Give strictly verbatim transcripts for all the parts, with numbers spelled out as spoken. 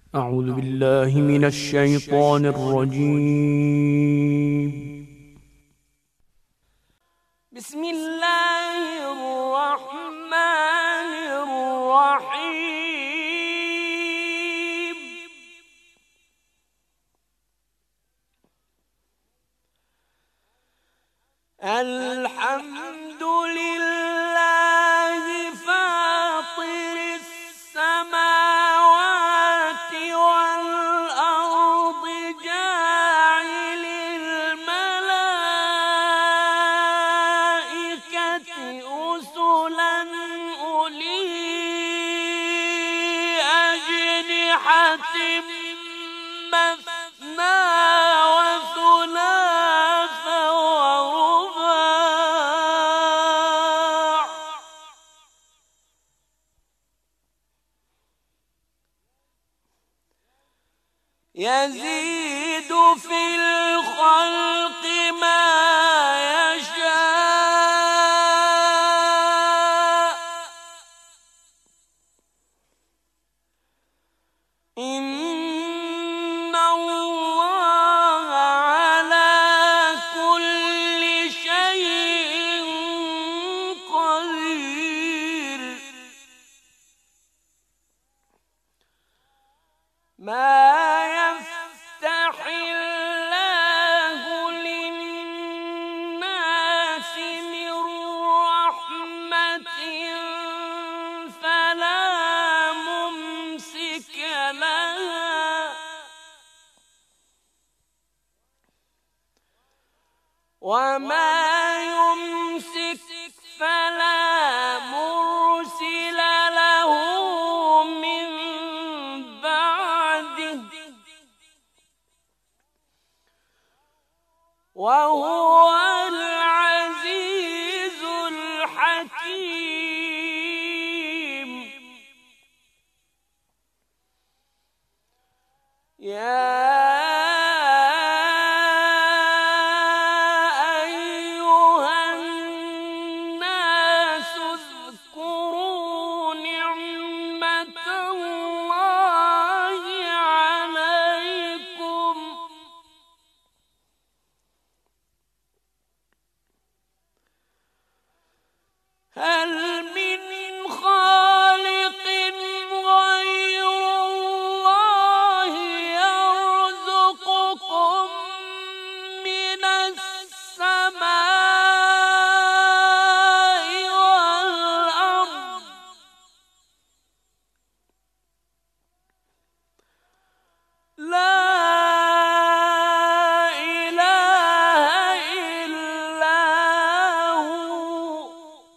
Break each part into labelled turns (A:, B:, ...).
A: أعوذ بالله من الشيطان الرجيم. بسم الله الرحمن الرحيم. الحمد لله فاطر السماوات والأرض جاعل الملائكة رسلا أولي أجنحة مثنى وثلاث ورباع يزيد في الخلق ما يشاء إن الله على كل شيء قدير. ما يفتح الله للناس من رحمة فلا ممسك لها وما يمسك فلا مرسل له من بعده وهو العزيز الحكيم. يا أيها الناس اذكروا نعمة الله عليكم هل من خالق غير الله يرزقكم من السماء والأرض لا إله إلا هو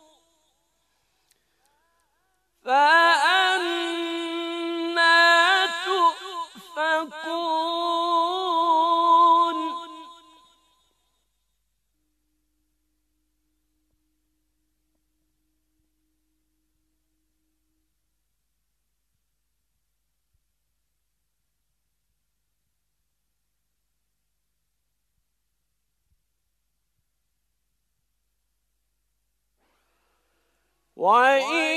A: فأنى تؤفكون. وإن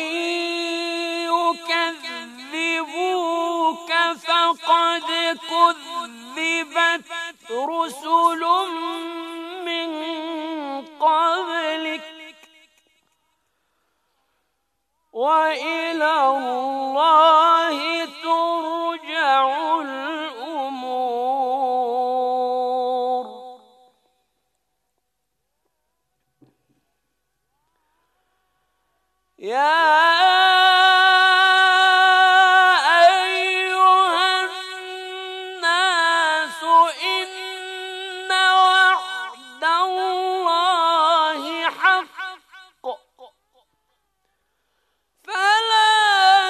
A: يكذبوك فقد كذبت رسل من قبلك وإلى الله ترجع الأمور. يا أيها الناس إن وعد الله حق فلا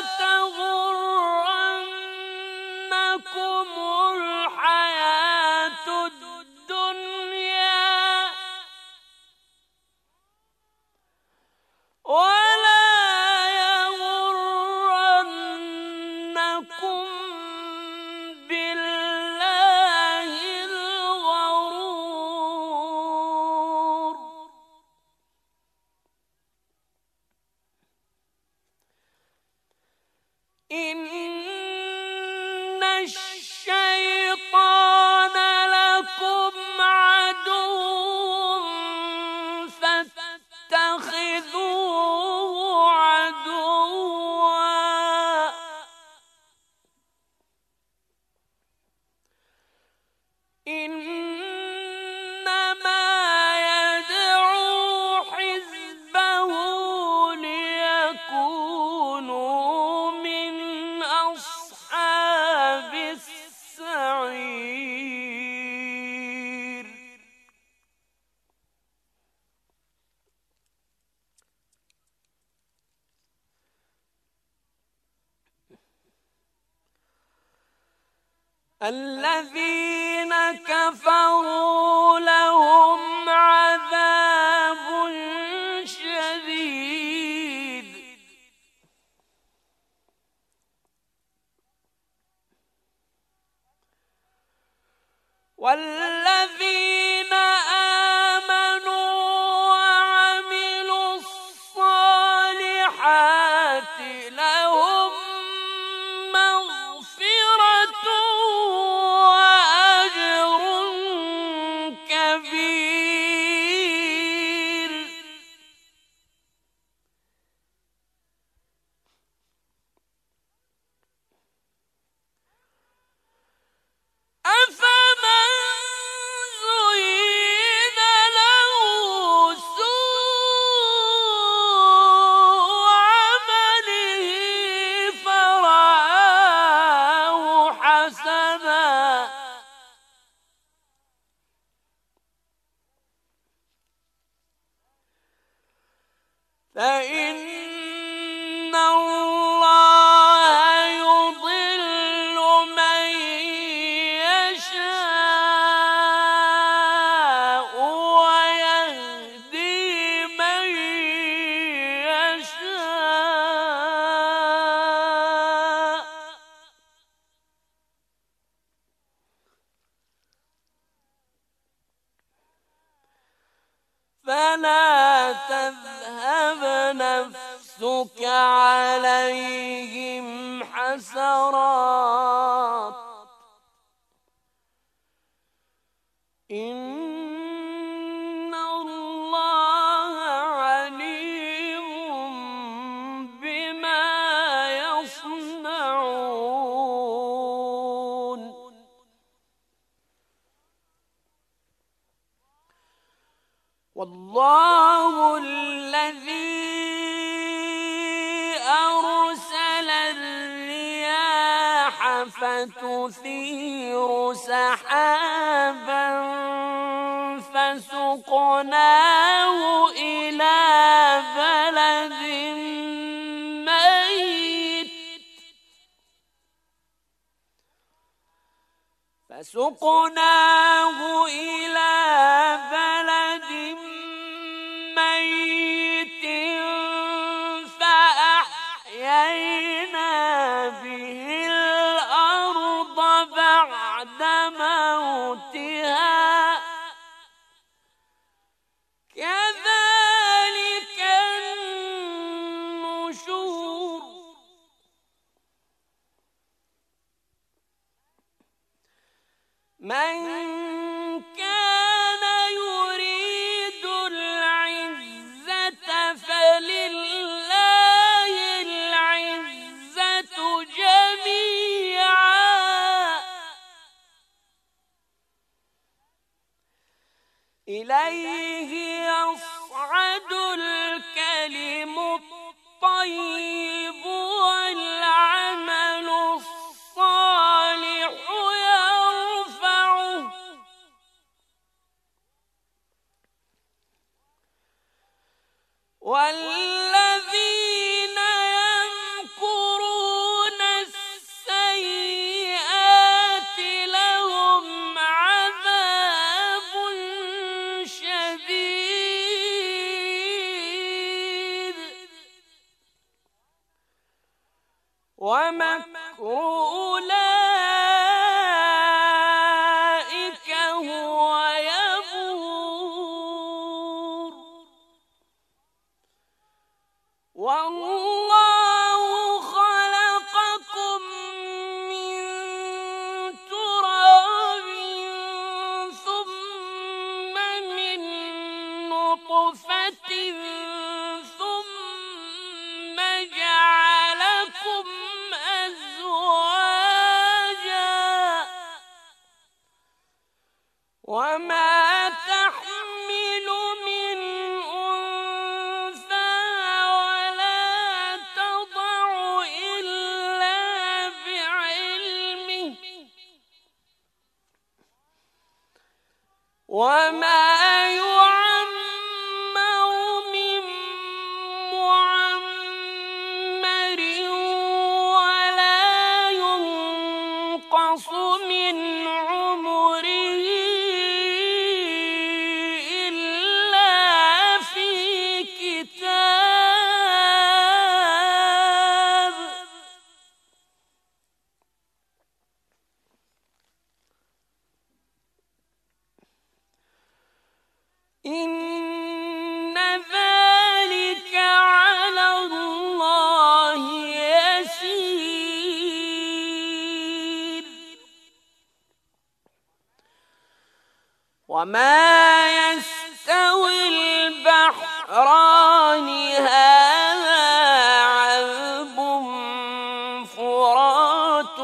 A: تغرنكم الحياة الدنيا ولا الشيطان لكم عدو فاتخذوه عدوا إنما يدعو حزبه ليكونوا من أصحاب السعير. الذين كفروا لهم عذاب شديد والذين آمنوا وعملوا الصالحات لهم مغفرة وأجر كبير. أفمن زين له سوء عمله فرآه حسنا فإن الله يضل من يشاء ويهدي من يشاء فلا تذهب نفسك عليهم حسرات إن الله عليم بما يصنعون. والله الذي أرسل الرياح فتثير سحابا فسقناه إلى بلد ميت فسقناه إلى بلد ميت فأحيينا به الأرض بعد موتها كذلك النشور. من كان يريد العزة فلله العزة جميعا إليه يصعد الكلم الطيب والعمل الصالح يرفعه والذين يمكرون السيئات لهم عذاب شديد وما تحمل من أنثى ولا تضع إلا بعلمه وما إن ذلك على الله يسير وما يستوي البحران هذا عذب فرات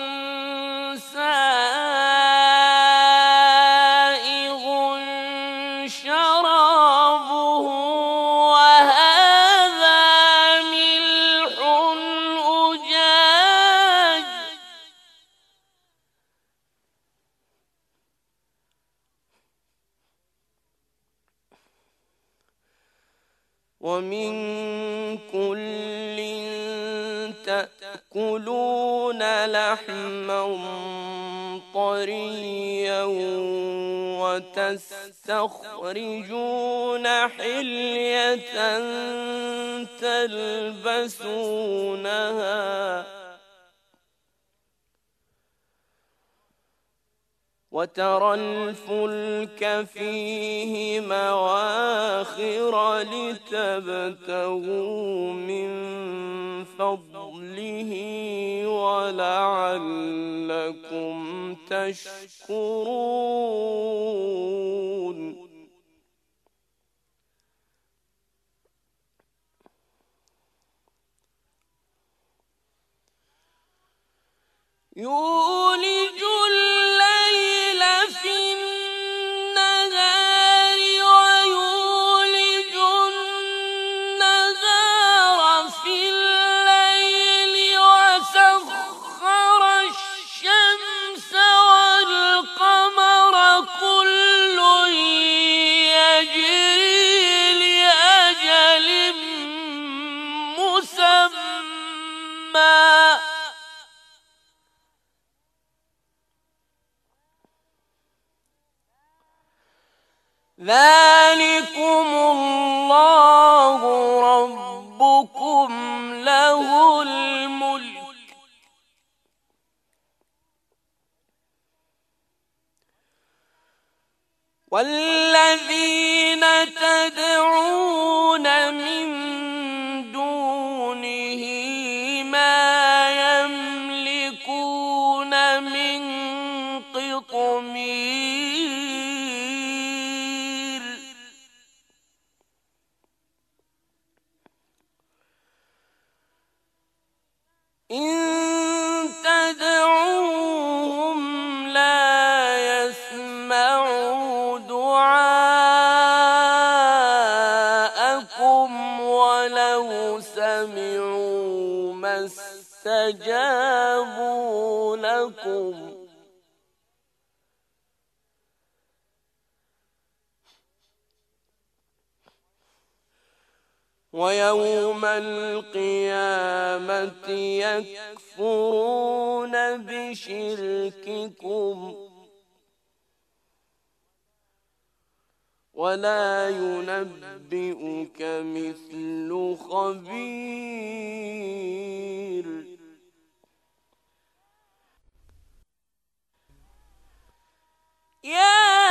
A: ومن كل تأكلون لحما طريا وتستخرجون حلية تلبسونها وترى الفلك فيه مواخر لتبتغوا من فضله ولعلكم تشكرون يولج الليل في النهار ويولج النهار في الليل وسخر الشمس والقمر كل يجري لأجل مسمى ذلكم الله ربكم له الملك والذين تدعون من دونه ما يملكون من قطمير إن تدعوهم لا يسمعوا دعاءكم ولو سمعوا ما استجابوا لكم ويوم القيامة يكفرون بشرككم ولا ينبئك مثل خبير يا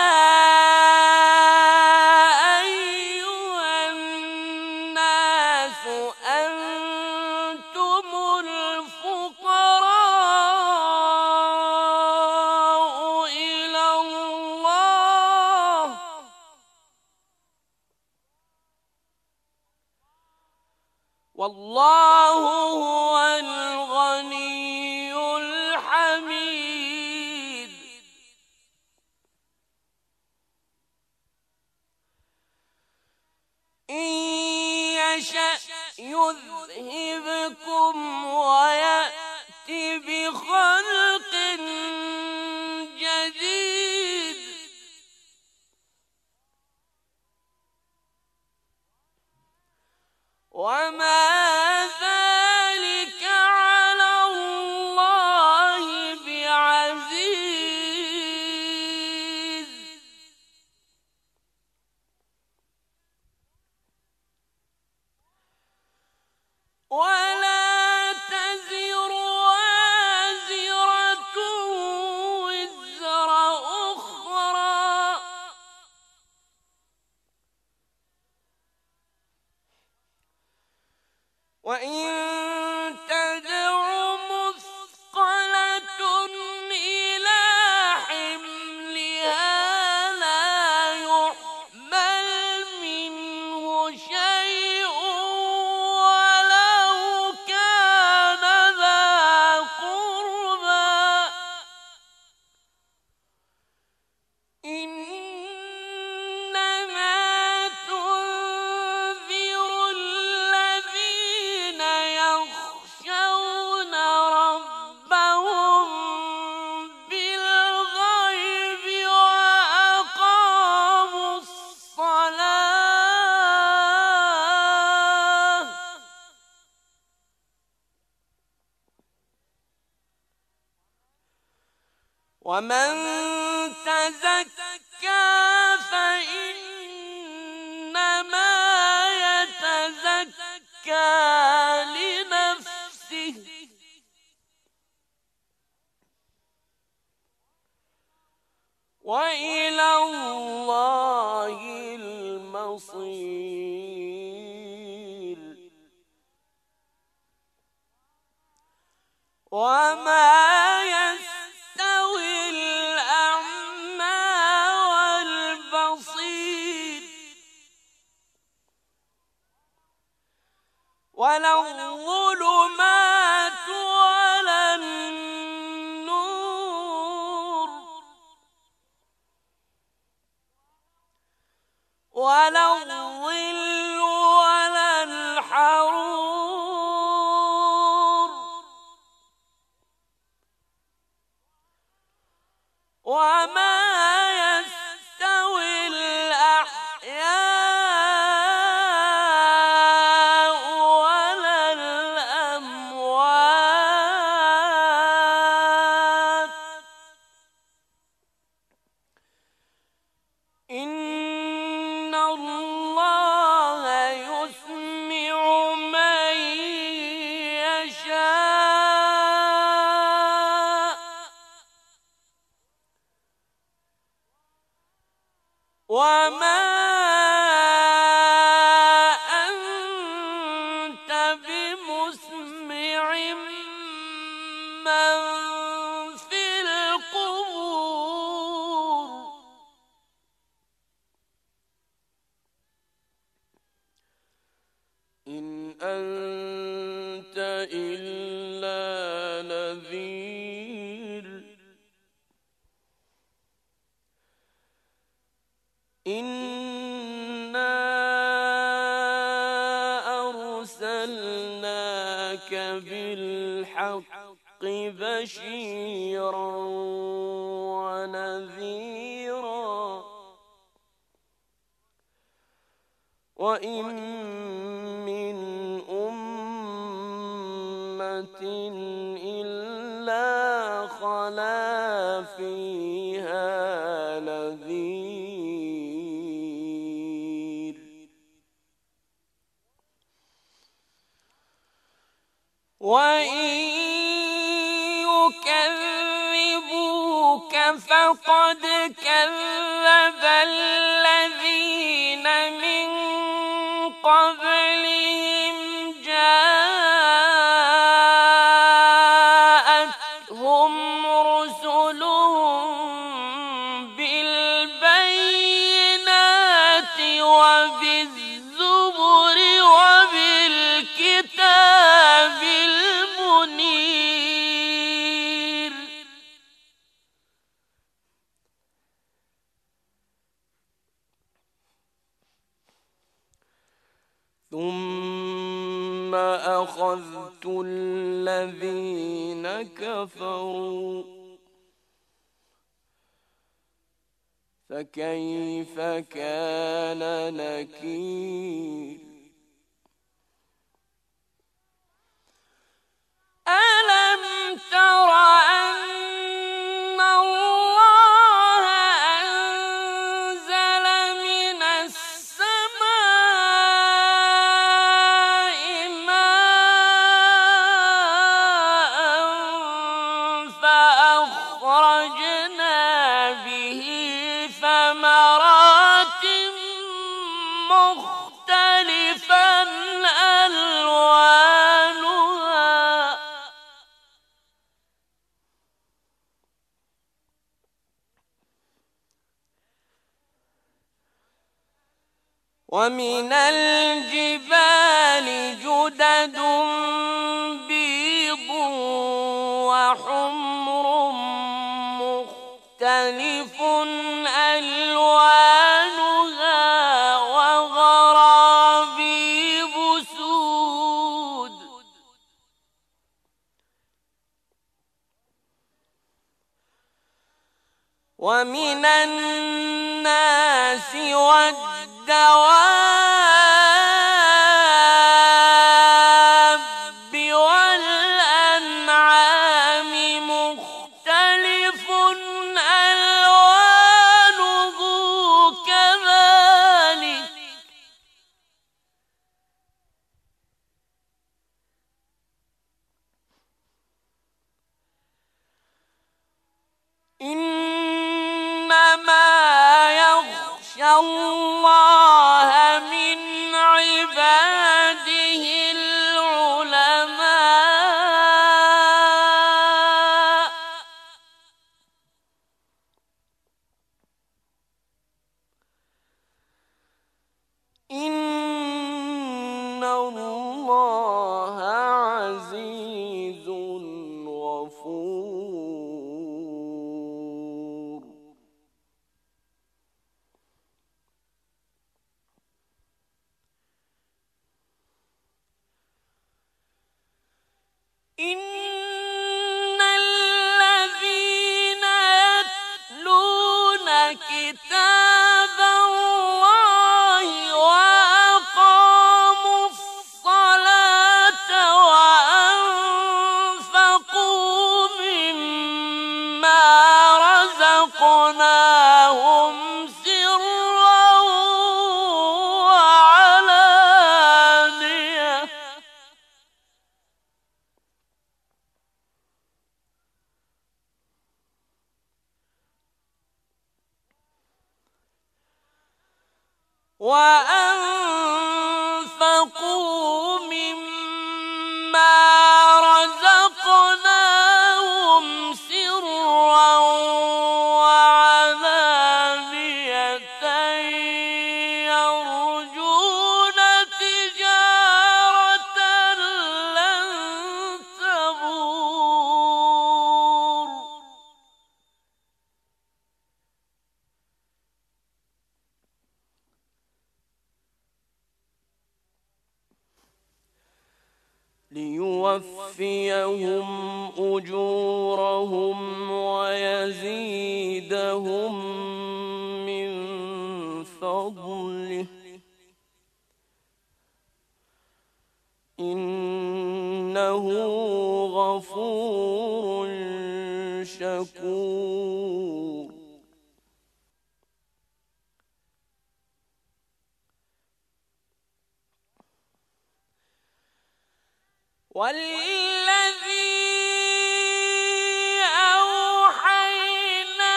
A: والله هو الغني الحميد يشأ يذهبكم ويأت بخلق جديد وما ذلك على الله بعزيز ولا تزر وازرة وزر أخرى وإن تدع مثقلة إلى حملها لا يحمل منه شيء ولو كان ذا قربى إنما تنذر الذين يخشون ربهم بالغيب وأقاموا الصلاة ومن تزكى فإنما يتزكى لنفسه وإلى الله المصير وما يستوي الأعمى والبصير ولا الظلمات ولا النور ولا الظل ولا الحرور وما يستوي الأحياء ولا الأموات إن الله يسمع من يشاء وما أنت بمسمع من في القبور إن أنت إلا نذير إنا أرسلناك بالحق بشيرا ونذيرا وإن من أمة إلا خلا فيها نذير وإن يكذبوك فقد كذب الذين من قبلهم جاءتهم رسلهم بالبينات وبالزبر وبالكتاب المنير ثم أخذت الذين كفروا فكيف كان نكير ألم تر أن الله أنزل من السماء ماء فأخرجنا به ثمرات مختلفا ألوانها ومن الجبال جدد بيض وحمر مختلف ألوانها وغرابيب سود ومن الناس والدواب والأنعام مختلف ألوانه كذلك إنما يخشى الله من عباده العلماء إن الله عزيز غفور إن الذين يتلون كتاب الله وأقاموا الصلاة وأنفقوا مما رزقناهم سرا وعلانية وأنفقوا مما رزقناهم سرا وعلانية يرجون تجارة لن تبور ليوفيهم أجورهم ويزيدهم من فضله إنه غفور شكور والذي أوحينا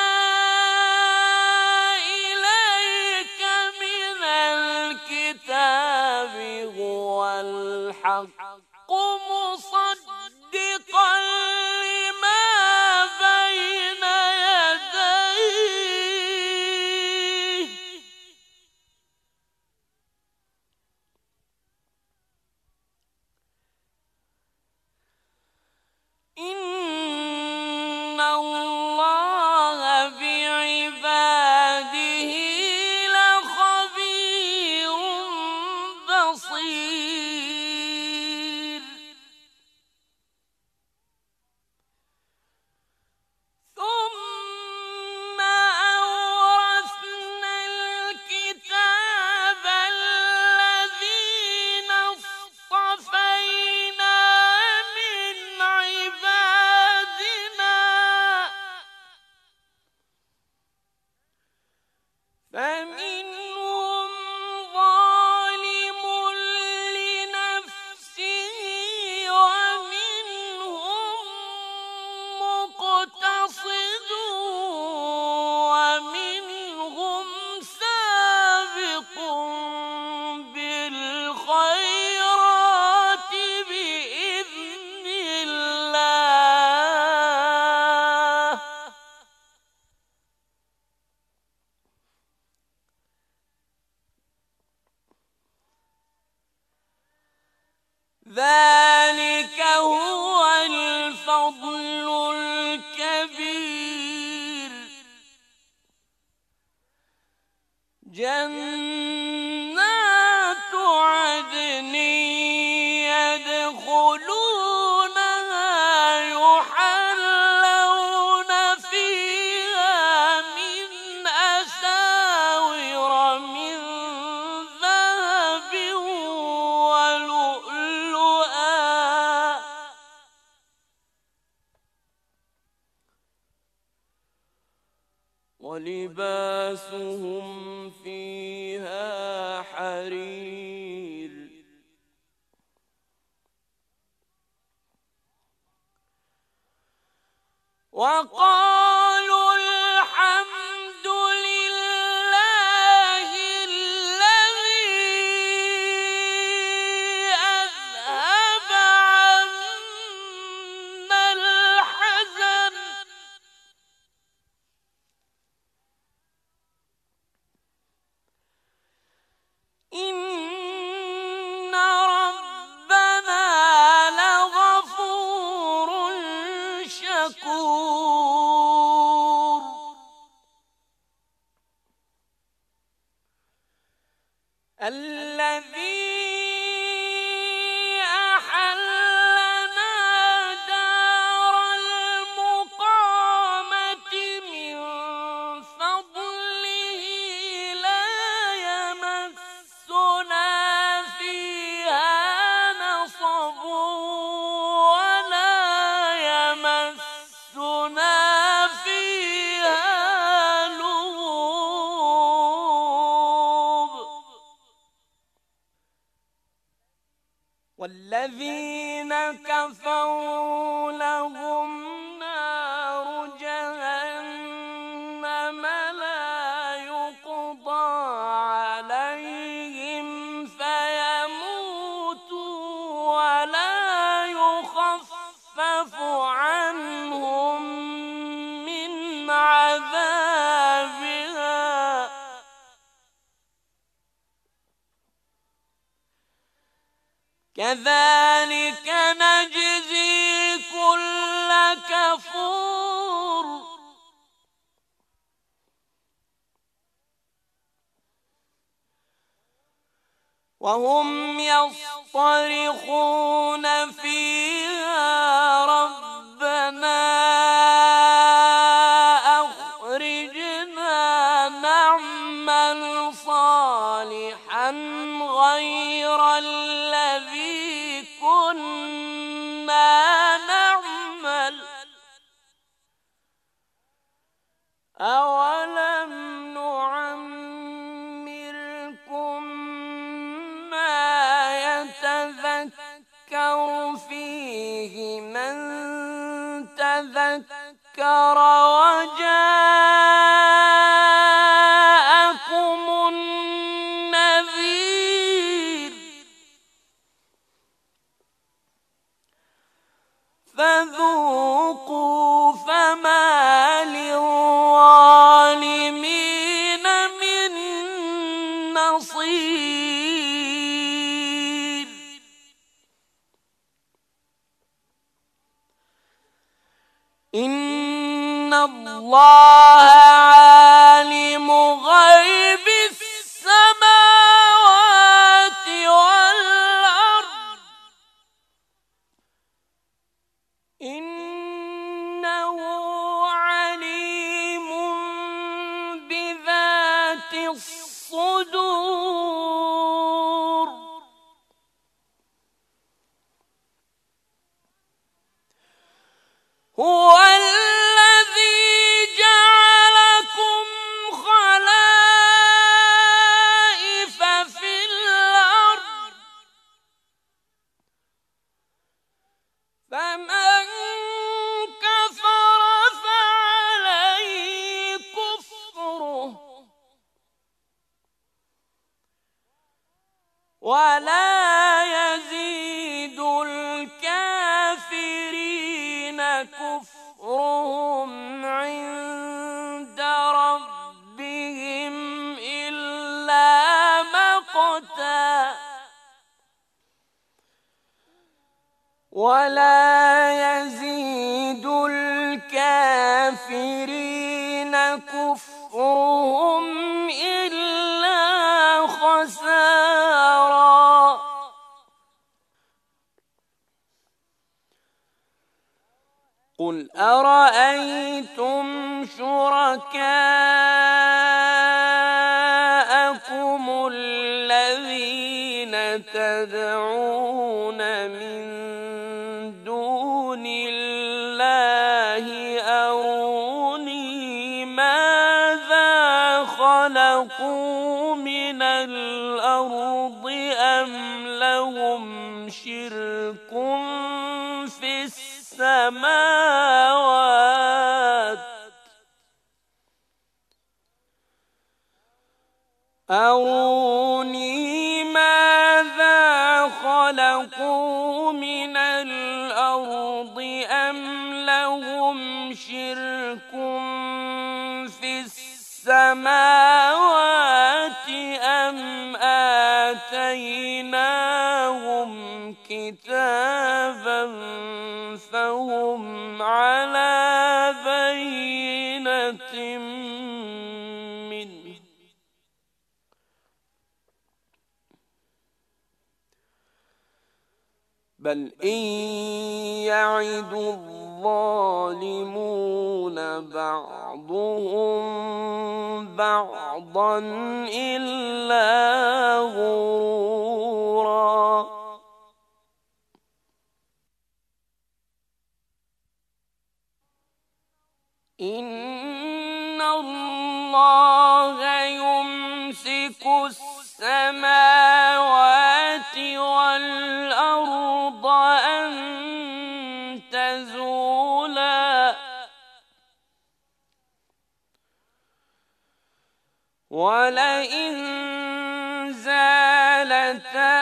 A: إليك من الكتاب هو الحق مصدقا لما بين يديه جنات عدن يدخلونها يحلون فيها من أساور من ذهب ولؤلؤا ولباسهم فيها حرير وقالوا الحمد لله الذي أذهب عنا الحزن إن ربنا لغفور شكور الذي أحلنا دار المقامة من فضله لا يمسنا فيها نصب ولا يمسنا فيها لغوب والذين كفروا لهم نار جهنم لا يقضى عليهم فيموتوا ولا يخفف عنهم من عذابها كذلك نجزي كل كفور وهم يصطرخون فيها ربنا أخرجنا نعمل صالحا غير الذي كنا نعمل أولم نعمركم ما يتذكر فيه من تذكر وجاءكم النذير فذوقوا فما للظالمين من نصير إن الله عالم غيب السماوات والأرض إنه عليم بذات الصدور هو الذي جعلكم خلائف في الأرض فمن كفر فعليه كفره ولا يزيد الكافرين كفرهم عند ربهم إلا مقتا ولا يزيد الكافرين كفرهم إلا أرأيتم شركاءكم الذين تدعون من دون الله أروني ماذا خلقوا من الأرض أم لهم شرك في السماوات أروني ماذا خلقوا من الأرض أم لهم شرك في السماوات أم آتيناهم كتابا فهم على بينة منه بل إن يعد الظالمون بعضهم بعضا إلا غرورا إن الله يمسك السماوات والأرض أن تزولا ولئن زالتا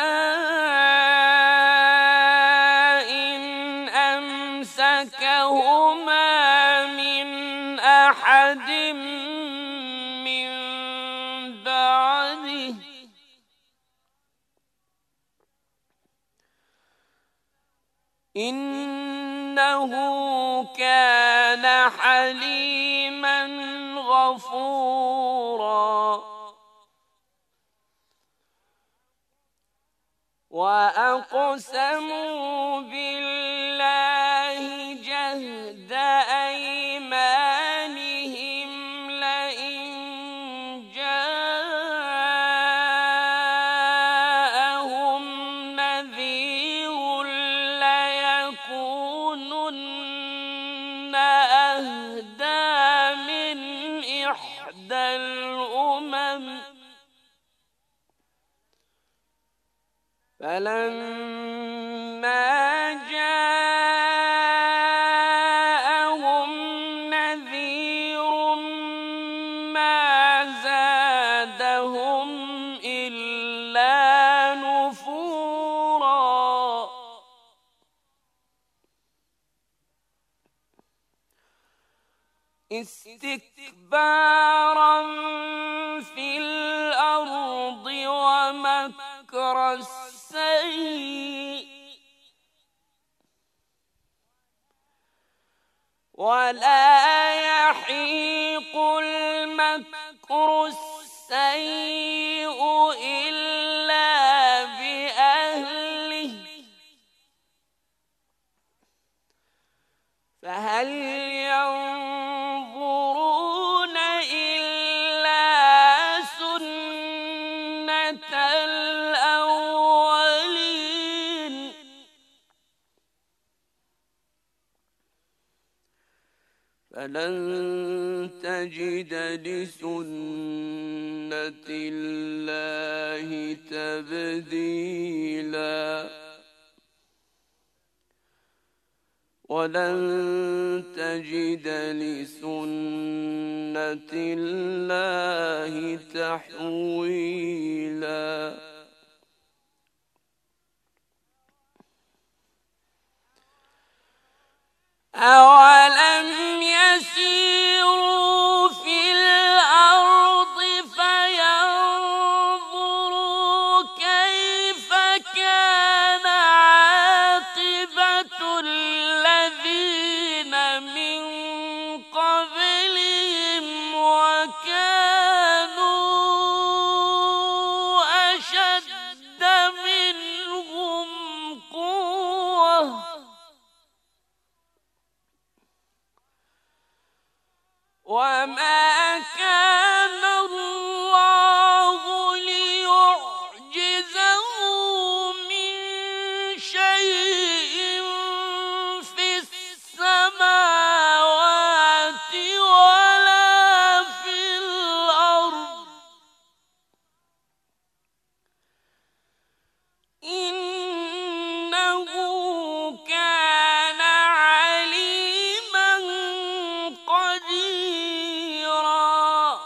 A: إن أمسكهما من أحد من بعده إنه كان حليما غفورا وأقسموا بالله جهد أيمانهم لئن جاءهم نذير ليكونن أهدى من إحدى الأمم فلما جاءهم نذير ما زادهم إلا نفورا استكبارا في الأرض ومكر السيء ولا يحيق المكر السيء إلا بأهله فهل ينظرون إلا سنة الأولين فلن تجد لسنة الله تبديلا ولن تجد لسنة الله تحويلا أولم يسيروا في الأرض فينظروا كيف كان عاقبة الذين من قبلهم وكانوا أشد منهم قوة وما كان الله ليعجزه من شيء في السماوات ولا في الأرض إنه كان عليما قديرا.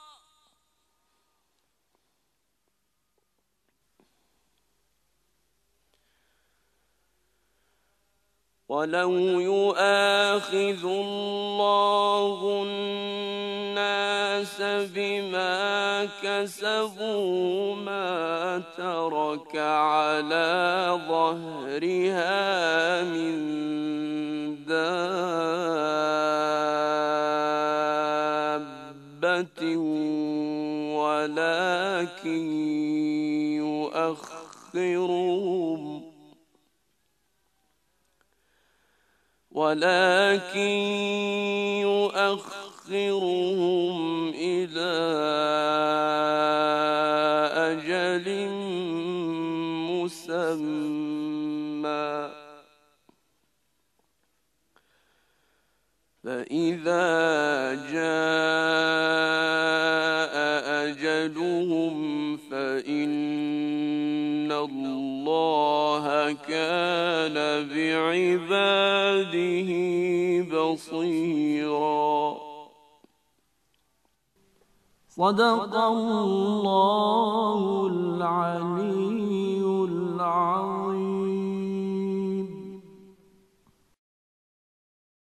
A: ولو يؤاخذ الله الناس بما كسبوا ما ترك على ظهرها من دابة ولكن يؤخرهم ولكن يؤخرهم إلى أجل مسمى فإذا جاء أجلهم فإن الله كان بعباده بصيرا. صدق الله العلي العظيم.